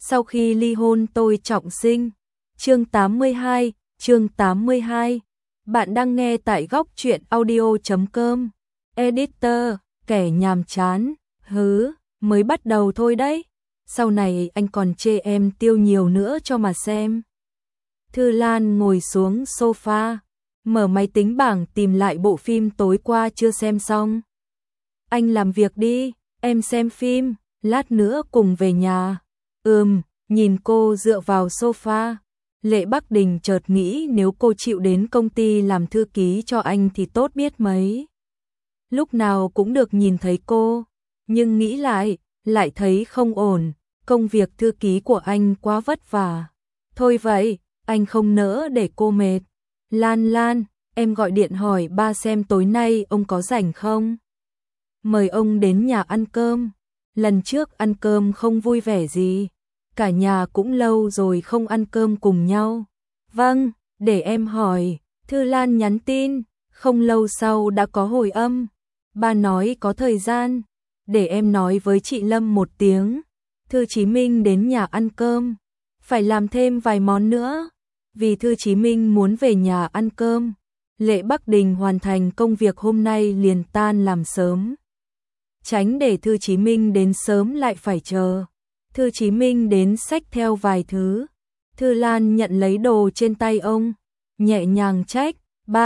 Sau khi ly hôn tôi trọng sinh. Chương 82. Bạn đang nghe tại góc truyện audio.com. Editor, kẻ nhàm chán, mới bắt đầu thôi đấy. Sau này anh còn chê em tiêu nhiều nữa cho mà xem. Thư Lan ngồi xuống sofa, mở máy tính bảng tìm lại bộ phim tối qua chưa xem xong. Anh làm việc đi, em xem phim, lát nữa cùng về nhà. Nhìn cô dựa vào sofa, Lệ Bắc Đình chợt nghĩ nếu cô chịu đến công ty làm thư ký cho anh thì tốt biết mấy. Lúc nào cũng được nhìn thấy cô, nhưng nghĩ lại thấy không ổn, công việc thư ký của anh quá vất vả. Thôi vậy, anh không nỡ để cô mệt. Lan, em gọi điện hỏi ba xem tối nay ông có rảnh không? Mời ông đến nhà ăn cơm. Lần trước ăn cơm không vui vẻ gì. Cả nhà cũng lâu rồi không ăn cơm cùng nhau. Vâng, để em hỏi. Thư Lan nhắn tin, không lâu sau đã có hồi âm. Ba nói có thời gian, để em nói với chị Lâm một tiếng. Thư Chí Minh đến nhà ăn cơm, phải làm thêm vài món nữa. Vì Thư Chí Minh muốn về nhà ăn cơm, Lệ Bắc Đình hoàn thành công việc hôm nay liền tan làm sớm. Tránh để Thư Chí Minh đến sớm lại phải chờ. Thư Chí Minh đến xách theo vài thứ. Thư Lan nhận lấy đồ trên tay ông, nhẹ nhàng trách,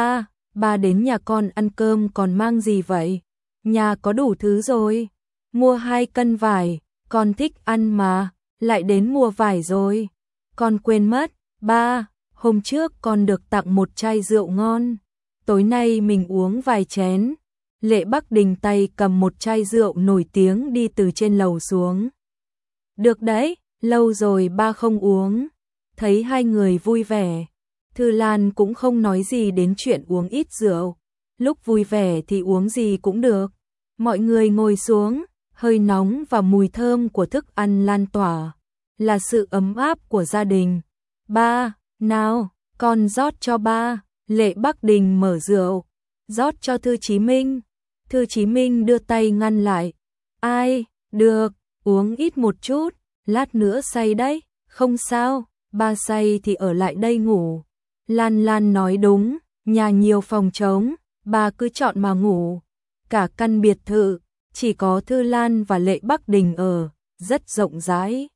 ba đến nhà con ăn cơm còn mang gì vậy? Nhà có đủ thứ rồi. Mua 2 cân vải, con thích ăn mà, lại đến mua vải rồi. Con quên mất, ba, hôm trước con được tặng một chai rượu ngon. Tối nay mình uống vài chén. Lệ Bắc Đình tay cầm một chai rượu nổi tiếng đi từ trên lầu xuống. Được đấy, lâu rồi ba không uống. Thấy hai người vui vẻ, Thư Lan cũng không nói gì đến chuyện uống ít rượu. Lúc vui vẻ thì uống gì cũng được. Mọi người ngồi xuống, hơi nóng và mùi thơm của thức ăn lan tỏa, là sự ấm áp của gia đình. Ba, nào, con rót cho ba. Lệ Bắc Đình mở rượu, rót cho Thư Chí Minh. Thư Chí Minh đưa tay ngăn lại. Ai, được, uống ít một chút, lát nữa say đấy. Không sao, ba say thì ở lại đây ngủ. Lan nói đúng, nhà nhiều phòng trống, ba cứ chọn mà ngủ. Cả căn biệt thự, chỉ có Thư Lan và Lệ Bắc Đình ở, rất rộng rãi.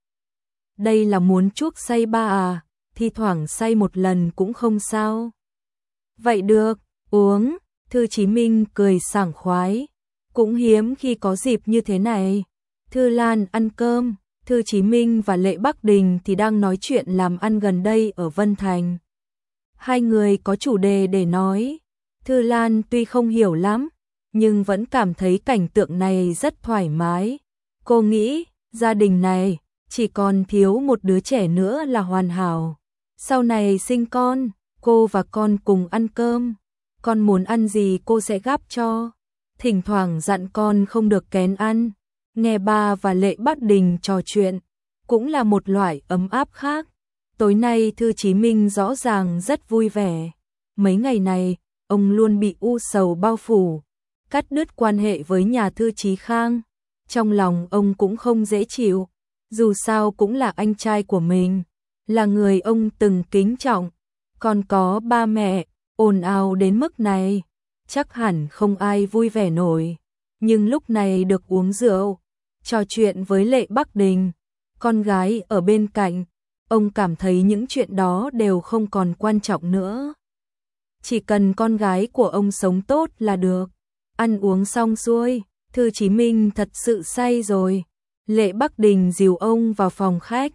Đây là muốn chuốc say ba à, thi thoảng say một lần cũng không sao. Vậy được, uống. Thư Chí Minh cười sảng khoái, cũng hiếm khi có dịp như thế này. Thư Lan ăn cơm, Thư Chí Minh và Lệ Bắc Đình thì đang nói chuyện làm ăn gần đây ở Vân Thành. Hai người có chủ đề để nói. Thư Lan tuy không hiểu lắm, nhưng vẫn cảm thấy cảnh tượng này rất thoải mái. Cô nghĩ, gia đình này chỉ còn thiếu một đứa trẻ nữa là hoàn hảo. Sau này sinh con, cô và con cùng ăn cơm. Con muốn ăn gì cô sẽ gắp cho. Thỉnh thoảng dặn con không được kén ăn. Nghe ba và Lệ Bắc Đình trò chuyện, cũng là một loại ấm áp khác. Tối nay Thư Chí Minh rõ ràng rất vui vẻ. Mấy ngày này, ông luôn bị u sầu bao phủ, cắt đứt quan hệ với nhà Thư Chí Khang. Trong lòng ông cũng không dễ chịu, dù sao cũng là anh trai của mình, là người ông từng kính trọng. Còn có ba mẹ, ồn ào đến mức này, chắc hẳn không ai vui vẻ nổi. Nhưng lúc này được uống rượu, trò chuyện với Lệ Bắc Đình, con gái ở bên cạnh, ông cảm thấy những chuyện đó đều không còn quan trọng nữa. Chỉ cần con gái của ông sống tốt là được. Ăn uống xong xuôi, Thư Chí Minh thật sự say rồi. Lệ Bắc Đình dìu ông vào phòng khách.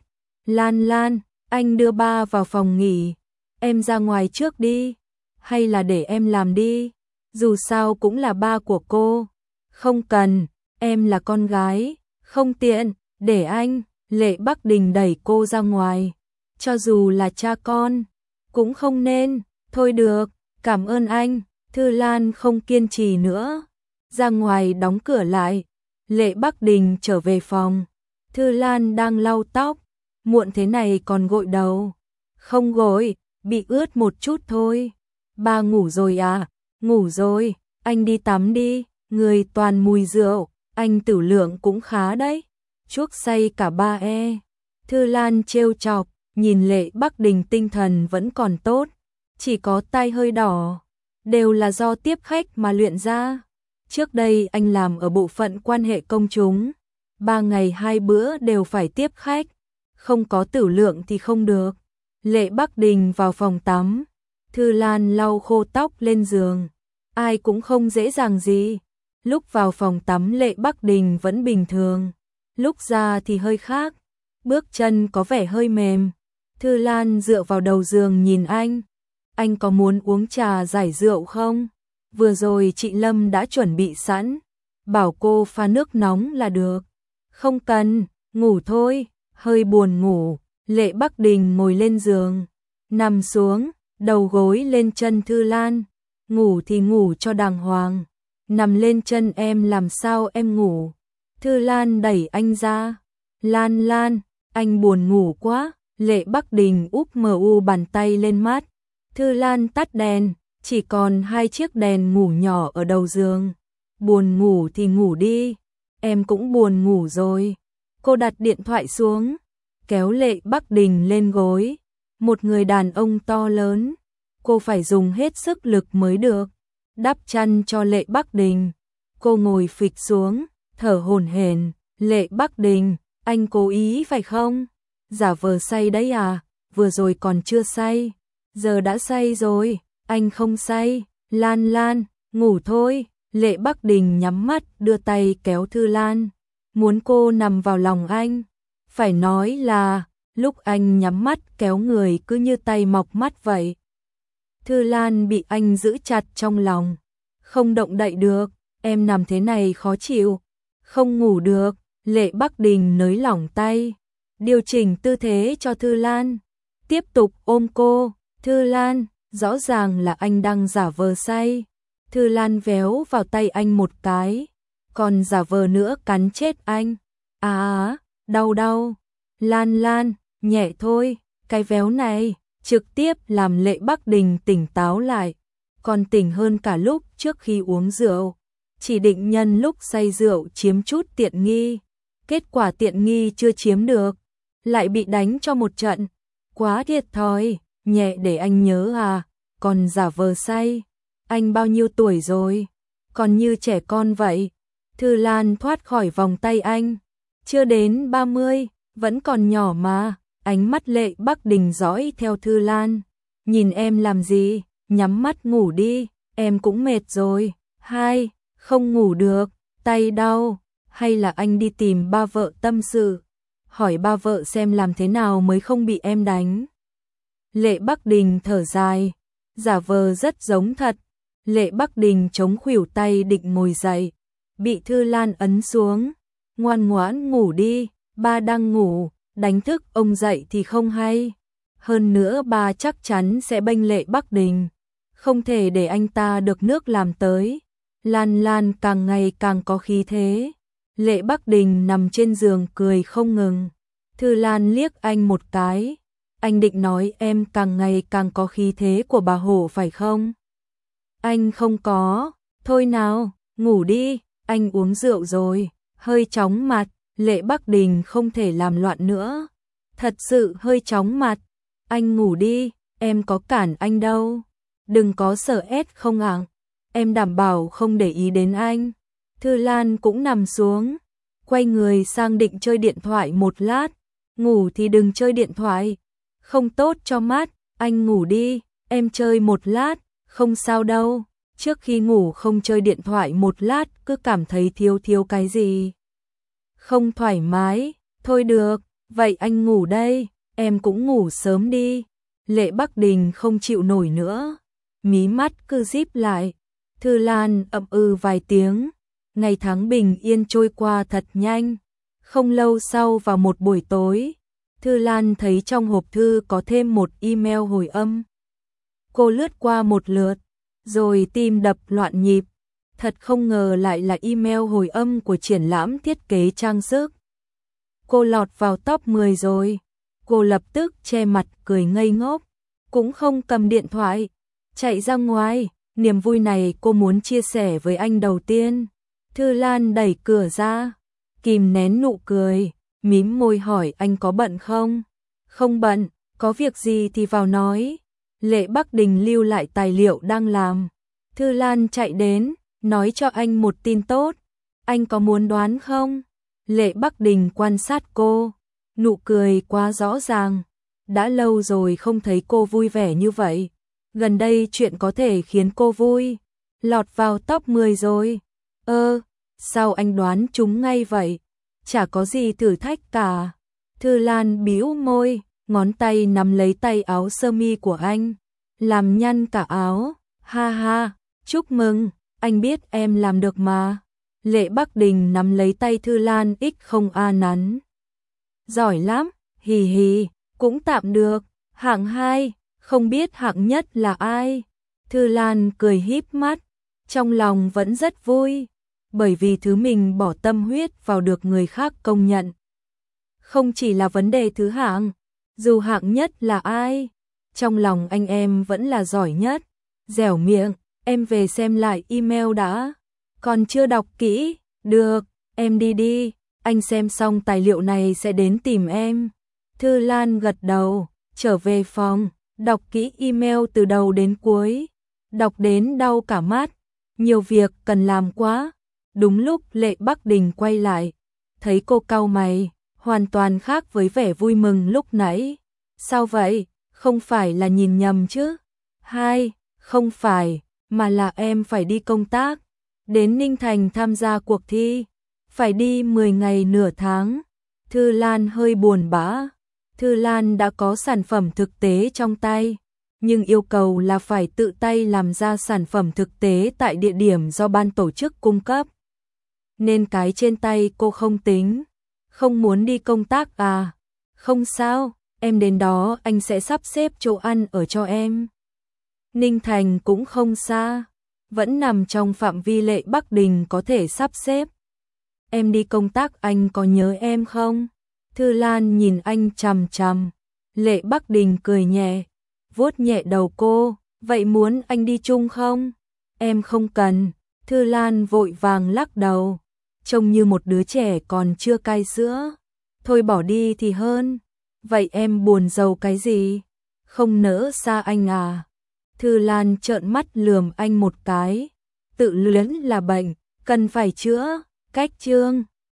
Lan, anh đưa ba vào phòng nghỉ. Em ra ngoài trước đi. Hay là để em làm đi. Dù sao cũng là ba của cô. Không cần, em là con gái. Không tiện, để anh. Lệ Bắc Đình đẩy cô ra ngoài. Cho dù là cha con, cũng không nên. Thôi được, cảm ơn anh. Thư Lan không kiên trì nữa, ra ngoài đóng cửa lại. Lệ Bắc Đình trở về phòng. Thư Lan đang lau tóc, muộn thế này còn gội đầu. Không gội, bị ướt một chút thôi. Ba ngủ rồi à? Ngủ rồi, anh đi tắm đi. Người toàn mùi rượu, anh tử lượng cũng khá đấy. Chuốc say cả ba. Thư Lan trêu chọc, nhìn Lệ Bắc Đình tinh thần vẫn còn tốt, chỉ có tai hơi đỏ, đều là do tiếp khách mà luyện ra. Trước đây anh làm ở bộ phận quan hệ công chúng, 3 ngày 2 bữa đều phải tiếp khách, không có tửu lượng thì không được. Lệ Bắc Đình vào phòng tắm, Thư Lan lau khô tóc lên giường, ai cũng không dễ dàng gì. Lúc vào phòng tắm Lệ Bắc Đình vẫn bình thường, lúc ra thì hơi khác, bước chân có vẻ hơi mềm. Thư Lan dựa vào đầu giường nhìn anh có muốn uống trà giải rượu không? Vừa rồi chị Lâm đã chuẩn bị sẵn, bảo cô pha nước nóng là được. Không cần, ngủ thôi, hơi buồn ngủ. Lệ Bắc Đình ngồi lên giường, nằm xuống, đầu gối lên chân Thư Lan. Ngủ thì ngủ cho đàng hoàng, nằm lên chân em làm sao em ngủ. Thư Lan đẩy anh ra. Lan, anh buồn ngủ quá. Lệ Bắc Đình úp mờ bàn tay lên mắt. Thư Lan tắt đèn, chỉ còn 2 chiếc đèn ngủ nhỏ ở đầu giường. Buồn ngủ thì ngủ đi, em cũng buồn ngủ rồi. Cô đặt điện thoại xuống, kéo Lệ Bắc Đình lên gối. Một người đàn ông to lớn, cô phải dùng hết sức lực mới được. Đắp chăn cho Lệ Bắc Đình, cô ngồi phịch xuống, thở hổn hển. Lệ Bắc Đình, anh cố ý phải không? Giả vờ say đấy à? Vừa rồi còn chưa say, giờ đã say rồi. Anh không say. Lan, ngủ thôi. Lệ Bắc Đình nhắm mắt đưa tay kéo Thư Lan, muốn cô nằm vào lòng anh. Phải nói là lúc anh nhắm mắt kéo người cứ như tay mọc mắt vậy. Thư Lan bị anh giữ chặt trong lòng, không động đậy được. Em nằm thế này khó chịu, không ngủ được. Lệ Bắc Đình nới lỏng tay, điều chỉnh tư thế cho Thư Lan, tiếp tục ôm cô. Thư Lan, rõ ràng là anh đang giả vờ say. Thư Lan véo vào tay anh một cái, còn giả vờ nữa cắn chết anh. Đau. Lan, nhẹ thôi. Cái véo này trực tiếp làm Lệ Bắc Đình tỉnh táo lại, còn tỉnh hơn cả lúc trước khi uống rượu. Chỉ định nhân lúc say rượu chiếm chút tiện nghi, kết quả tiện nghi chưa chiếm được, lại bị đánh cho một trận. Quá thiệt thòi. Nhẹ để anh nhớ à, còn giả vờ say. Anh bao nhiêu tuổi rồi? Còn như trẻ con vậy. Thư Lan thoát khỏi vòng tay anh. Chưa đến 30, vẫn còn nhỏ mà. Ánh mắt Lệ Bắc Đình dõi theo Thư Lan. Nhìn em làm gì? Nhắm mắt ngủ đi, em cũng mệt rồi. Không ngủ được, tay đau. Hay là anh đi tìm ba vợ tâm sự, hỏi ba vợ xem làm thế nào mới không bị em đánh. Lệ Bắc Đình thở dài, giả vờ rất giống thật. Lệ Bắc Đình chống khuỷu tay định ngồi dậy, bị Thư Lan ấn xuống. Ngoan ngoãn ngủ đi, ba đang ngủ, đánh thức ông dậy thì không hay. Hơn nữa ba chắc chắn sẽ bênh Lệ Bắc Đình, không thể để anh ta được nước làm tới. Lan càng ngày càng có khí thế. Lệ Bắc Đình nằm trên giường cười không ngừng. Thư Lan liếc anh một cái. Anh định nói em càng ngày càng có khí thế của bà Hổ phải không? Anh không có. Thôi nào, ngủ đi, anh uống rượu rồi. Hơi chóng mặt. Lệ Bắc Đình không thể làm loạn nữa. Thật sự hơi chóng mặt. Anh ngủ đi, em có cản anh đâu. Đừng có sợ ép không ạ. Em đảm bảo không để ý đến anh. Thư Lan cũng nằm xuống, quay người sang định chơi điện thoại một lát. Ngủ thì đừng chơi điện thoại, không tốt cho mắt. Anh ngủ đi, em chơi một lát, không sao đâu. Trước khi ngủ không chơi điện thoại một lát cứ cảm thấy thiếu cái gì, không thoải mái. Thôi được, vậy anh ngủ đây, em cũng ngủ sớm đi. Lệ Bắc Đình không chịu nổi nữa, mí mắt cứ díp lại. Thư Lan ậm vài tiếng. Ngày tháng bình yên trôi qua thật nhanh. Không lâu sau vào một buổi tối, Thư Lan thấy trong hộp thư có thêm một email hồi âm. Cô lướt qua một lượt, rồi tim đập loạn nhịp. Thật không ngờ lại là email hồi âm của triển lãm thiết kế trang sức. Cô lọt vào top 10 rồi. Cô lập tức che mặt cười ngây ngốc, cũng không cầm điện thoại, chạy ra ngoài. Niềm vui này cô muốn chia sẻ với anh đầu tiên. Thư Lan đẩy cửa ra, kìm nén nụ cười, mím môi hỏi anh có bận không? Không bận, có việc gì thì vào nói. Lệ Bắc Đình lưu lại tài liệu đang làm. Thư Lan chạy đến, nói cho anh một tin tốt. Anh có muốn đoán không? Lệ Bắc Đình quan sát cô, nụ cười quá rõ ràng. Đã lâu rồi không thấy cô vui vẻ như vậy. Gần đây chuyện có thể khiến cô vui. Lọt vào top 10 rồi. Sao anh đoán chúng ngay vậy? Chả có gì thử thách cả. Thư Lan bĩu môi, ngón tay nắm lấy tay áo sơ mi của anh, làm nhăn cả áo. Ha ha, chúc mừng, anh biết em làm được mà. Lệ Bắc Đình nắm lấy tay Thư Lan không nắn. Giỏi lắm, hì hì, cũng tạm được. Hạng 2, không biết hạng nhất là ai. Thư Lan cười híp mắt, trong lòng vẫn rất vui, bởi vì thứ mình bỏ tâm huyết vào được người khác công nhận. Không chỉ là vấn đề thứ hạng, dù hạng nhất là ai, trong lòng anh em vẫn là giỏi nhất. Dẻo miệng, em về xem lại email đã. Còn chưa đọc kỹ, được, em đi đi, anh xem xong tài liệu này sẽ đến tìm em. Thư Lan gật đầu, trở về phòng, đọc kỹ email từ đầu đến cuối, đọc đến đau cả mắt, nhiều việc cần làm quá. Đúng lúc Lệ Bắc Đình quay lại, thấy cô cau mày, hoàn toàn khác với vẻ vui mừng lúc nãy. Sao vậy, không phải là nhìn nhầm chứ? Không phải, mà là em phải đi công tác, đến Ninh Thành tham gia cuộc thi, phải đi 10 ngày nửa tháng. Thư Lan hơi buồn bã. Thư Lan đã có sản phẩm thực tế trong tay, nhưng yêu cầu là phải tự tay làm ra sản phẩm thực tế tại địa điểm do ban tổ chức cung cấp. Nên cái trên tay cô không tính. Không muốn đi công tác à? Không sao, em đến đó anh sẽ sắp xếp chỗ ăn ở cho em. Ninh Thành cũng không xa, vẫn nằm trong phạm vi Lệ Bắc Đình có thể sắp xếp. Em đi công tác anh có nhớ em không? Thư Lan nhìn anh chằm chằm. Lệ Bắc Đình cười nhẹ, vuốt nhẹ đầu cô. Vậy muốn anh đi chung không? Em không cần. Thư Lan vội vàng lắc đầu, trông như một đứa trẻ còn chưa cai sữa. Thôi bỏ đi thì hơn. Vậy em buồn rầu cái gì? Không nỡ xa anh à? Thư Lan trợn mắt lườm anh một cái. Tự luyến là bệnh, cần phải chữa. Cách chương